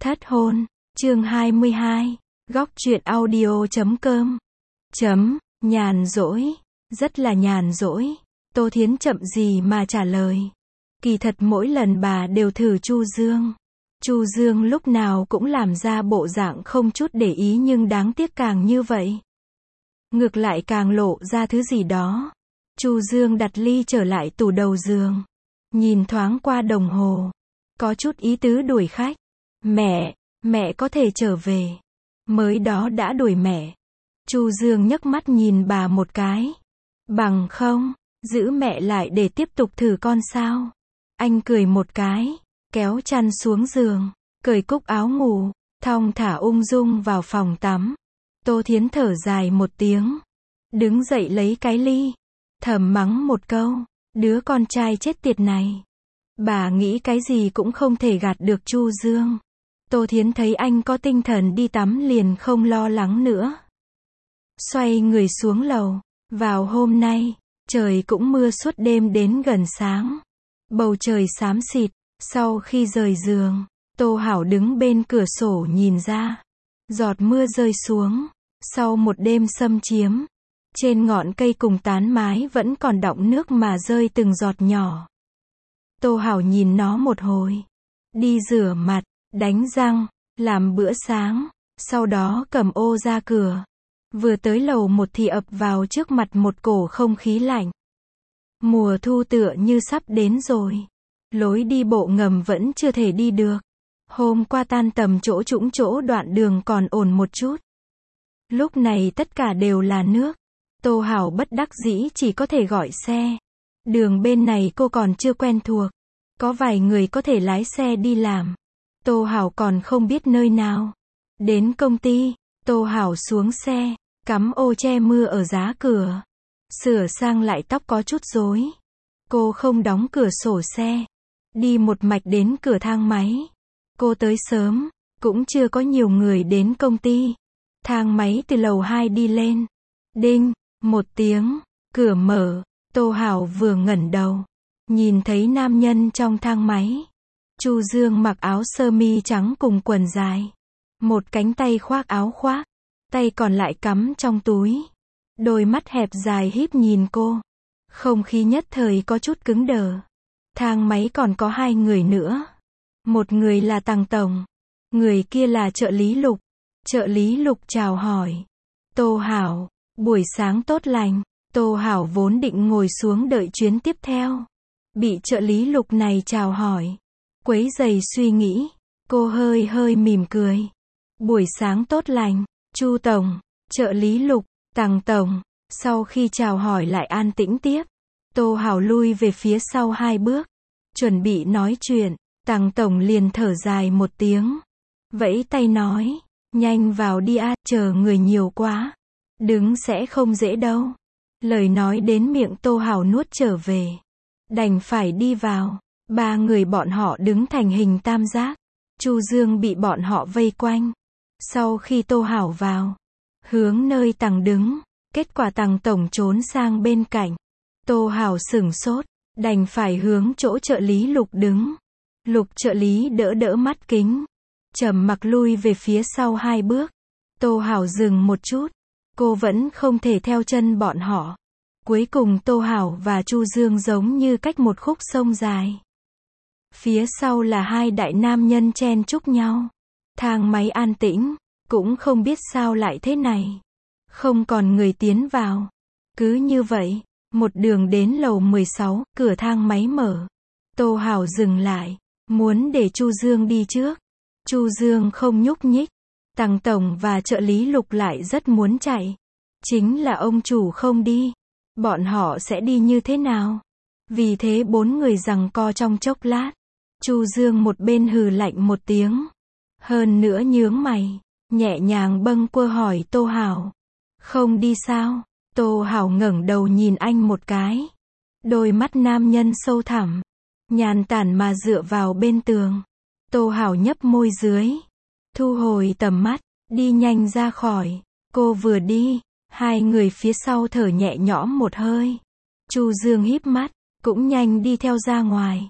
Thất hôn, chương 22, góc truyện audio.com. Nhàn rỗi, rất là nhàn rỗi. Tô Thiến chậm gì mà trả lời. Kỳ thật mỗi lần bà đều thử Chu Dương. Chu Dương lúc nào cũng làm ra bộ dạng không chút để ý, nhưng đáng tiếc càng như vậy, ngược lại càng lộ ra thứ gì đó. Chu Dương đặt ly trở lại tủ đầu giường, nhìn thoáng qua đồng hồ, có chút ý tứ đuổi khách. Mẹ có thể trở về. Mới đó đã đuổi mẹ. Chu Dương nhấc mắt nhìn bà một cái. Bằng không, giữ mẹ lại để tiếp tục thử con sao? Anh cười một cái, kéo chăn xuống giường, cởi cúc áo ngủ, thong thả ung dung vào phòng tắm. Tô Thiến thở dài một tiếng, đứng dậy lấy cái ly, thầm mắng một câu, đứa con trai chết tiệt này. Bà nghĩ cái gì cũng không thể gạt được Chu Dương. Tô Thiến thấy anh có tinh thần đi tắm liền không lo lắng nữa. Xoay người xuống lầu. Vào hôm nay, trời cũng mưa suốt đêm đến gần sáng. Bầu trời xám xịt. Sau khi rời giường, Tô Hảo đứng bên cửa sổ nhìn ra. Giọt mưa rơi xuống. Sau một đêm xâm chiếm, trên ngọn cây cùng tán mái vẫn còn đọng nước mà rơi từng giọt nhỏ. Tô Hảo nhìn nó một hồi. Đi rửa mặt, đánh răng, làm bữa sáng, sau đó cầm ô ra cửa. Vừa tới lầu một thì ập vào trước mặt một cổ không khí lạnh. Mùa thu tựa như sắp đến rồi. Lối đi bộ ngầm vẫn chưa thể đi được. Hôm qua tan tầm chỗ đoạn đường còn ổn một chút. Lúc này tất cả đều là nước. Tô Hảo bất đắc dĩ chỉ có thể gọi xe. Đường bên này cô còn chưa quen thuộc. Có vài người có thể lái xe đi làm. Tô Hảo còn không biết nơi nào. Đến công ty, Tô Hảo xuống xe, cắm ô che mưa ở giá cửa. Sửa sang lại tóc có chút rối. Cô không đóng cửa sổ xe. Đi một mạch đến cửa thang máy. Cô tới sớm, cũng chưa có nhiều người đến công ty. Thang máy từ lầu 2 đi lên. Đinh, một tiếng, cửa mở. Tô Hảo vừa ngẩng đầu, nhìn thấy nam nhân trong thang máy. Chu Dương mặc áo sơ mi trắng cùng quần dài. Một cánh tay khoác áo khoác, tay còn lại cắm trong túi. Đôi mắt hẹp dài híp nhìn cô. Không khí nhất thời có chút cứng đờ. Thang máy còn có hai người nữa. Một người là Tằng Tổng. Người kia là trợ lý Lục. Trợ lý Lục chào hỏi. Tô Hảo, buổi sáng tốt lành. Tô Hảo vốn định ngồi xuống đợi chuyến tiếp theo. Bị trợ lý Lục này chào hỏi, quấy rầy suy nghĩ. Cô hơi mỉm cười. Buổi sáng tốt lành, Chu Tổng, trợ lý Lục, Tằng Tổng. Sau khi chào hỏi lại an tĩnh tiếp. Tô Hảo lui về phía sau 2 bước, chuẩn bị nói chuyện. Tằng Tổng liền thở dài một tiếng, vẫy tay nói, nhanh vào đi a, chờ người nhiều quá. Đứng sẽ không dễ đâu. Lời nói đến miệng Tô Hảo nuốt trở về. Đành phải đi vào. 3 người bọn họ đứng thành hình tam giác. Chu Dương bị bọn họ vây quanh. Sau khi Tô Hảo vào, hướng nơi Tằng đứng, kết quả Tằng Tổng trốn sang bên cạnh. Tô Hảo sửng sốt, đành phải hướng chỗ trợ lý Lục đứng. Lục trợ lý đỡ mắt kính, trầm mặc lui về phía sau 2 bước. Tô Hảo dừng một chút, cô vẫn không thể theo chân bọn họ. Cuối cùng Tô Hảo và Chu Dương giống như cách một khúc sông dài. Phía sau là 2 đại nam nhân chen chúc nhau. Thang máy an tĩnh, cũng không biết sao lại thế này. Không còn người tiến vào. Cứ như vậy, một đường đến lầu 16, cửa thang máy mở. Tô Hảo dừng lại, muốn để Chu Dương đi trước. Chu Dương không nhúc nhích. Tằng Tổng và trợ lý Lục lại rất muốn chạy. Chính là ông chủ không đi. Bọn họ sẽ đi như thế nào? Vì thế 4 người giằng co trong chốc lát. Chu Dương một bên hừ lạnh một tiếng. Hơn nữa nhướng mày, nhẹ nhàng bâng quơ hỏi Tô Hảo. Không đi sao? Tô Hảo ngẩng đầu nhìn anh một cái. Đôi mắt nam nhân sâu thẳm, nhàn tản mà dựa vào bên tường. Tô Hảo nhấp môi dưới, thu hồi tầm mắt, đi nhanh ra khỏi. Cô vừa đi, 2 người phía sau thở nhẹ nhõm một hơi. Chu Dương híp mắt, cũng nhanh đi theo ra ngoài.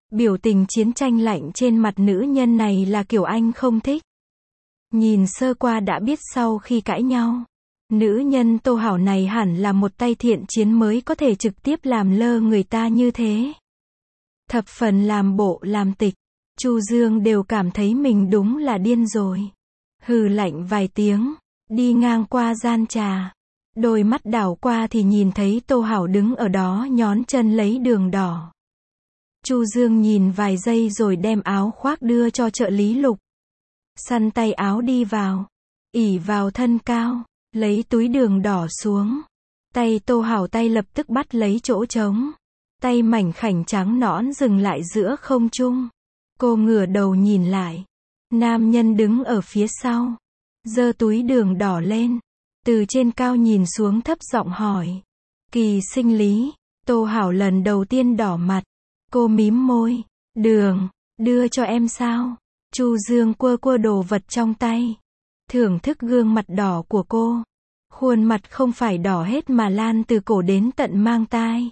Biểu tình chiến tranh lạnh trên mặt nữ nhân này là kiểu anh không thích. Nhìn sơ qua đã biết sau khi cãi nhau, nữ nhân Tô Hảo này hẳn là một tay thiện chiến mới có thể trực tiếp làm lơ người ta như thế. Thập phần làm bộ làm tịch, Chu Dương đều cảm thấy mình đúng là điên rồi. Hừ lạnh vài tiếng, đi ngang qua gian trà. Đôi mắt đảo qua thì nhìn thấy Tô Hảo đứng ở đó nhón chân lấy đường đỏ. Chu Dương nhìn vài giây rồi đem áo khoác đưa cho trợ lý Lục. Săn tay áo đi vào, ỉ vào thân cao, lấy túi đường đỏ xuống. Tay Tô Hảo tay lập tức bắt lấy chỗ trống. Tay mảnh khảnh trắng nõn dừng lại giữa không trung. Cô ngửa đầu nhìn lại. Nam nhân đứng ở phía sau, giơ túi đường đỏ lên, từ trên cao nhìn xuống thấp giọng hỏi. Kỳ sinh lý. Tô Hảo lần đầu tiên đỏ mặt. Cô mím môi. Đường, đưa cho em sao? Chu Dương quơ quơ đồ vật trong tay, thưởng thức gương mặt đỏ của cô. Khuôn mặt không phải đỏ hết mà lan từ cổ đến tận mang tai.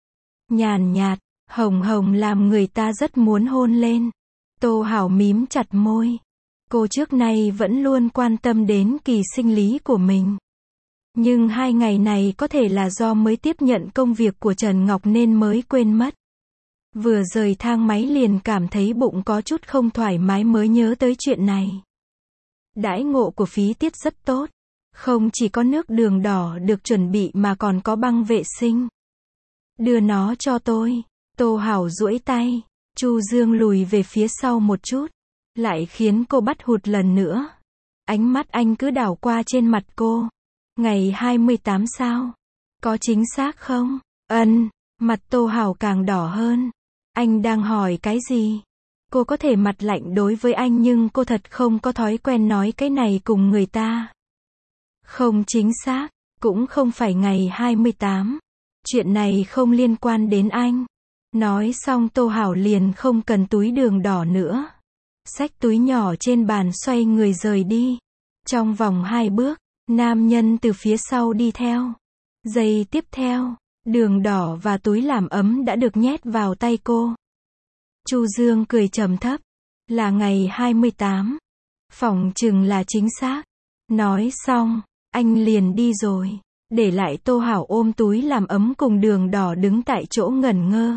Nhàn nhạt, hồng hồng làm người ta rất muốn hôn lên. Tô Hảo mím chặt môi. Cô trước nay vẫn luôn quan tâm đến kỳ sinh lý của mình. Nhưng 2 ngày này có thể là do mới tiếp nhận công việc của Trần Ngọc nên mới quên mất. Vừa rời thang máy liền cảm thấy bụng có chút không thoải mái mới nhớ tới chuyện này. Đãi ngộ của Phí Tiết rất tốt. Không chỉ có nước đường đỏ được chuẩn bị mà còn có băng vệ sinh. Đưa nó cho tôi. Tô Hảo duỗi tay. Chu Dương lùi về phía sau một chút. Lại khiến cô bắt hụt lần nữa. Ánh mắt anh cứ đảo qua trên mặt cô. Ngày 28 sao? Có chính xác không? Mặt Tô Hảo càng đỏ hơn. Anh đang hỏi cái gì? Cô có thể mặt lạnh đối với anh nhưng cô thật không có thói quen nói cái này cùng người ta. Không chính xác, cũng không phải ngày 28. Chuyện này không liên quan đến anh. Nói xong Tô Hảo liền không cần túi đường đỏ nữa. Xách túi nhỏ trên bàn xoay người rời đi. Trong vòng 2 bước, nam nhân từ phía sau đi theo. Giây tiếp theo, đường đỏ và túi làm ấm đã được nhét vào tay cô. Chu Dương cười trầm thấp. Là ngày 28. Phỏng chừng là chính xác. Nói xong, anh liền đi rồi. Để lại Tô Hảo ôm túi làm ấm cùng đường đỏ đứng tại chỗ ngẩn ngơ.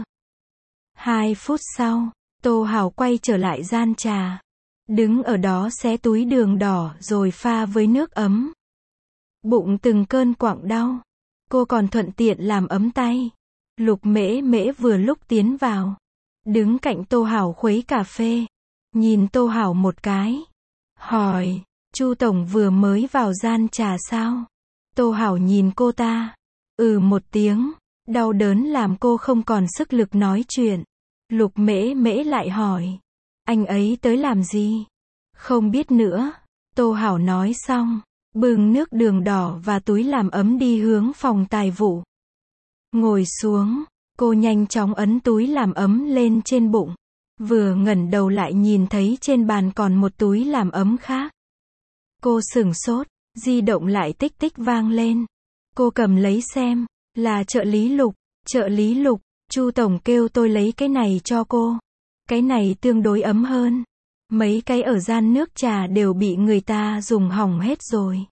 2 phút sau, Tô Hảo quay trở lại gian trà. Đứng ở đó xé túi đường đỏ rồi pha với nước ấm. Bụng từng cơn quặn đau. Cô còn thuận tiện làm ấm tay. Lục Mễ Mễ vừa lúc tiến vào. Đứng cạnh Tô Hảo khuấy cà phê. Nhìn Tô Hảo một cái. Hỏi, Chu Tổng vừa mới vào gian trà sao? Tô Hảo nhìn cô ta. Một tiếng. Đau đớn làm cô không còn sức lực nói chuyện. Lục Mễ Mễ lại hỏi. Anh ấy tới làm gì? Không biết nữa. Tô Hảo nói xong. Bưng nước đường đỏ và túi làm ấm đi hướng phòng tài vụ. Ngồi xuống. Cô nhanh chóng ấn túi làm ấm lên trên bụng. Vừa ngẩng đầu lại nhìn thấy trên bàn còn một túi làm ấm khác. Cô sửng sốt, di động lại tích tích vang lên. Cô cầm lấy xem, là trợ lý Lục. Trợ lý Lục, Chu Tổng kêu tôi lấy cái này cho cô. Cái này tương đối ấm hơn. Mấy cái ở gian nước trà đều bị người ta dùng hỏng hết rồi.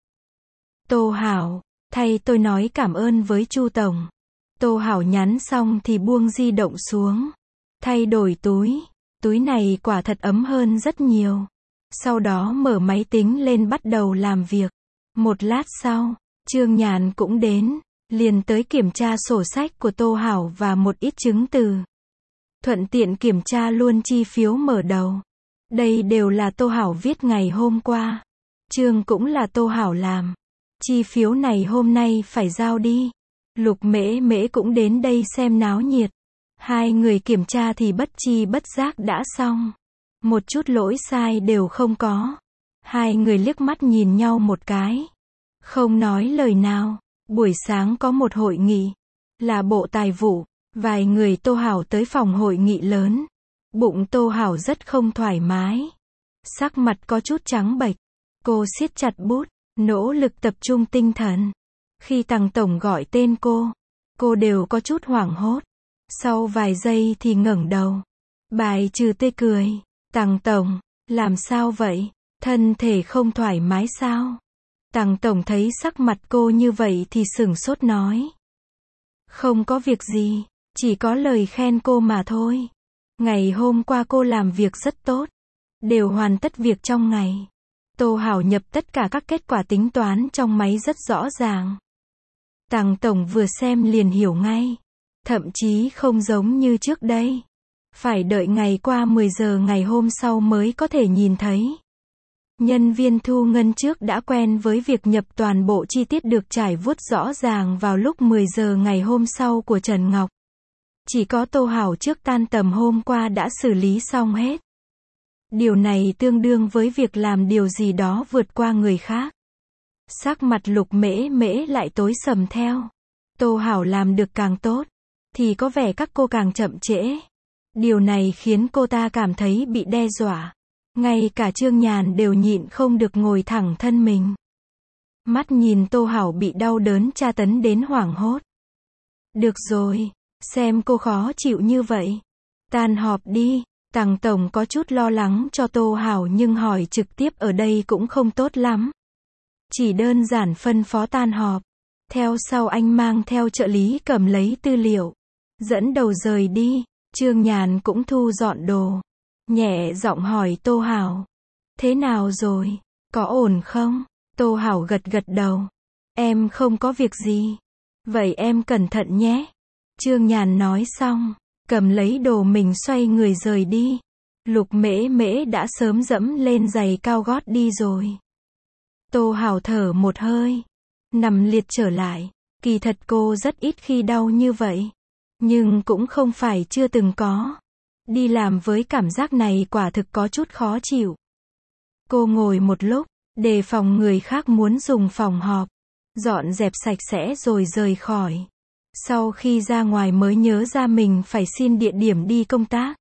Tô Hảo, thay tôi nói cảm ơn với Chu Tổng. Tô Hảo nhắn xong thì buông di động xuống. Thay đổi túi. Túi này quả thật ấm hơn rất nhiều. Sau đó mở máy tính lên bắt đầu làm việc. Một lát sau, Trương Nhàn cũng đến. Liền tới kiểm tra sổ sách của Tô Hảo và một ít chứng từ. Thuận tiện kiểm tra luôn chi phiếu mở đầu. Đây đều là Tô Hảo viết ngày hôm qua. Trương cũng là Tô Hảo làm. Chi phiếu này hôm nay phải giao đi. Lục Mễ Mễ cũng đến đây xem náo nhiệt. 2 người kiểm tra thì bất chi bất giác đã xong. Một chút lỗi sai đều không có. 2 người liếc mắt nhìn nhau một cái. Không nói lời nào. Buổi sáng có một hội nghị. Là bộ tài vụ. Vài người Tô Hảo tới phòng hội nghị lớn. Bụng Tô Hảo rất không thoải mái. Sắc mặt có chút trắng bệch. Cô siết chặt bút. Nỗ lực tập trung tinh thần. Khi Tằng Tổng gọi tên cô đều có chút hoảng hốt. Sau vài giây thì ngẩng đầu. Bài trừ tươi cười. Tằng tổng, làm sao vậy? Thân thể không thoải mái sao? Tằng tổng thấy sắc mặt cô như vậy thì sửng sốt nói. Không có việc gì, chỉ có lời khen cô mà thôi. Ngày hôm qua cô làm việc rất tốt, đều hoàn tất việc trong ngày. Tô Hảo nhập tất cả các kết quả tính toán trong máy rất rõ ràng. Tằng tổng vừa xem liền hiểu ngay. Thậm chí không giống như trước đây. Phải đợi ngày qua 10 giờ ngày hôm sau mới có thể nhìn thấy. Nhân viên thu ngân trước đã quen với việc nhập toàn bộ chi tiết được trải vuốt rõ ràng vào lúc 10 giờ ngày hôm sau của Trần Ngọc. Chỉ có Tô Hảo trước tan tầm hôm qua đã xử lý xong hết. Điều này tương đương với việc làm điều gì đó vượt qua người khác. Sắc mặt Lục Mễ Mễ lại tối sầm theo. Tô Hảo làm được càng tốt, thì có vẻ các cô càng chậm trễ. Điều này khiến cô ta cảm thấy bị đe dọa. Ngay cả Trương Nhàn đều nhịn không được ngồi thẳng thân mình. Mắt nhìn Tô Hảo bị đau đớn tra tấn đến hoảng hốt. Được rồi, xem cô khó chịu như vậy. Tan họp đi. Tằng tổng có chút lo lắng cho Tô Hảo nhưng hỏi trực tiếp ở đây cũng không tốt lắm. Chỉ đơn giản phân phó tan họp. Theo sau anh mang theo trợ lý cầm lấy tư liệu. Dẫn đầu rời đi. Trương Nhàn cũng thu dọn đồ. Nhẹ giọng hỏi Tô Hảo. Thế nào rồi? Có ổn không? Tô Hảo gật gật đầu. Em không có việc gì. Vậy em cẩn thận nhé. Trương Nhàn nói xong, cầm lấy đồ mình xoay người rời đi. Lục Mễ Mễ đã sớm dẫm lên giày cao gót đi rồi. Tô Hảo thở một hơi, nằm liệt trở lại. Kỳ thật cô rất ít khi đau như vậy. Nhưng cũng không phải chưa từng có. Đi làm với cảm giác này quả thực có chút khó chịu. Cô ngồi một lúc, đề phòng người khác muốn dùng phòng họp. Dọn dẹp sạch sẽ rồi rời khỏi. Sau khi ra ngoài mới nhớ ra mình phải xin địa điểm đi công tác.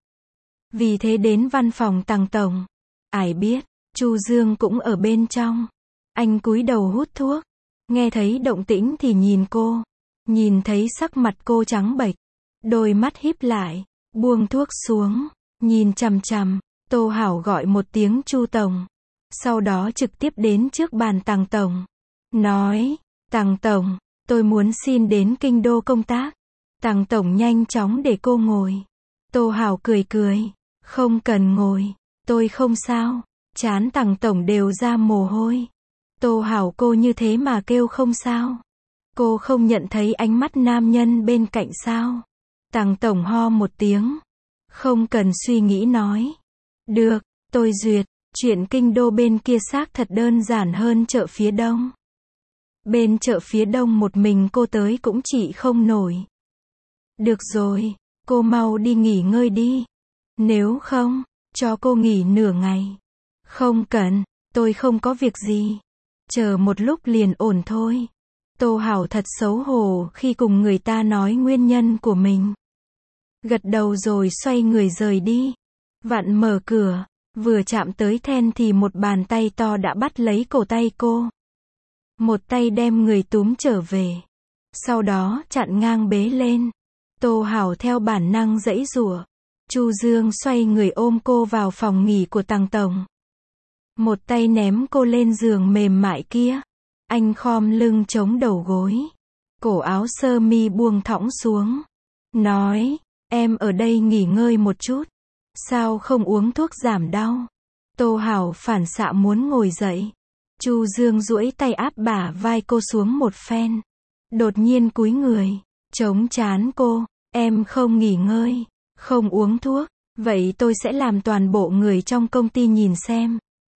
Vì thế đến văn phòng Tằng tổng. Ai biết, Chu Dương cũng ở bên trong. Anh cúi đầu hút thuốc. Nghe thấy động tĩnh thì nhìn cô. Nhìn thấy sắc mặt cô trắng bệch. Đôi mắt híp lại. Buông thuốc xuống. Nhìn chằm chằm. Tô Hảo gọi một tiếng Chu tổng. Sau đó trực tiếp đến trước bàn Tằng tổng. Nói, Tằng tổng, tôi muốn xin đến kinh đô công tác. Tằng tổng nhanh chóng để cô ngồi. Tô Hảo cười cười. Không cần ngồi. Tôi không sao. Trán Tằng tổng đều ra mồ hôi. Tô Hảo cô như thế mà kêu không sao. Cô không nhận thấy ánh mắt nam nhân bên cạnh sao? Tằng tổng ho một tiếng. Không cần suy nghĩ nói. Được, tôi duyệt. Chuyện kinh đô bên kia xác thật đơn giản hơn chợ phía đông. Bên chợ phía đông một mình cô tới cũng chỉ không nổi. Được rồi, cô mau đi nghỉ ngơi đi. Nếu không, cho cô nghỉ nửa ngày. Không cần, tôi không có việc gì. Chờ một lúc liền ổn thôi. Tô Hảo thật xấu hổ khi cùng người ta nói nguyên nhân của mình. Gật đầu rồi xoay người rời đi. Vặn mở cửa, vừa chạm tới then thì một bàn tay to đã bắt lấy cổ tay cô. Một tay đem người túm trở về. Sau đó chặn ngang bế lên. Tô Hảo theo bản năng giãy giụa. Chu Dương xoay người ôm cô vào phòng nghỉ của Tằng tổng. Một tay ném cô lên giường mềm mại kia. Anh khom lưng chống đầu gối. Cổ áo sơ mi buông thõng xuống. Nói, em ở đây nghỉ ngơi một chút. Sao không uống thuốc giảm đau? Tô Hảo phản xạ muốn ngồi dậy. Chu Dương duỗi tay áp bả vai cô xuống một phen. Đột nhiên cúi người, chống trán cô. Em không nghỉ ngơi, không uống thuốc. Vậy tôi sẽ làm toàn bộ người trong công ty nhìn xem.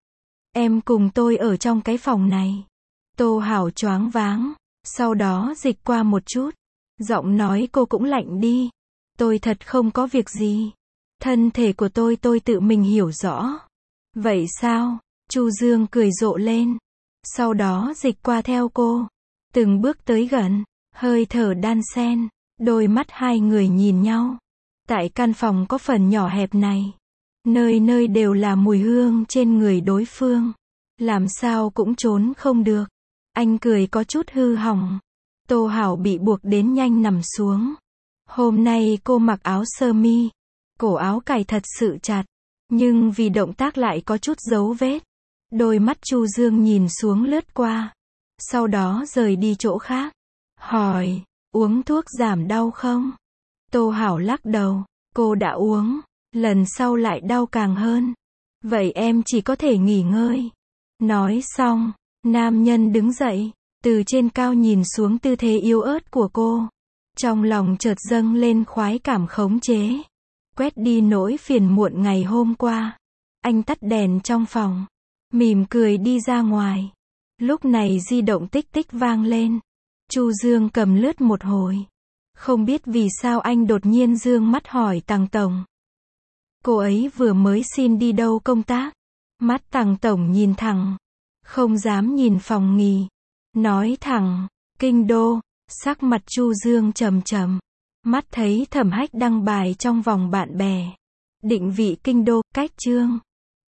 Em cùng tôi ở trong cái phòng này. Tô Hảo choáng váng. Sau đó dịch qua một chút. Giọng nói cô cũng lạnh đi. Tôi thật không có việc gì. Thân thể của tôi tự mình hiểu rõ. Vậy sao? Chu Dương cười rộ lên. Sau đó dịch qua theo cô. Từng bước tới gần. Hơi thở đan xen. Đôi mắt hai người nhìn nhau. Tại căn phòng có phần nhỏ hẹp này. Nơi nơi đều là mùi hương trên người đối phương. Làm sao cũng trốn không được. Anh cười có chút hư hỏng. Tô Hảo bị buộc đến nhanh nằm xuống. Hôm nay cô mặc áo sơ mi. Cổ áo cài thật sự chặt, nhưng vì động tác lại có chút dấu vết. Đôi mắt Chu Dương nhìn xuống lướt qua, sau đó rời đi chỗ khác. Hỏi, uống thuốc giảm đau không? Tô Hảo lắc đầu, cô đã uống, lần sau lại đau càng hơn. Vậy em chỉ có thể nghỉ ngơi. Nói xong, nam nhân đứng dậy, từ trên cao nhìn xuống tư thế yếu ớt của cô. Trong lòng chợt dâng lên khoái cảm khống chế. Quét đi nỗi phiền muộn ngày hôm qua. Anh tắt đèn trong phòng, mỉm cười đi ra ngoài. Lúc này di động tích tích vang lên. Chu Dương cầm lướt một hồi. Không biết vì sao anh đột nhiên dương mắt hỏi Tằng Tổng. Cô ấy vừa mới xin đi đâu công tác? Mắt Tằng Tổng nhìn thẳng, không dám nhìn phòng nghỉ. Nói thẳng, Kinh Đô. Sắc mặt Chu Dương trầm trầm. Mắt thấy Thẩm Hách đăng bài trong vòng bạn bè. Định vị Kinh Đô, cách Chương.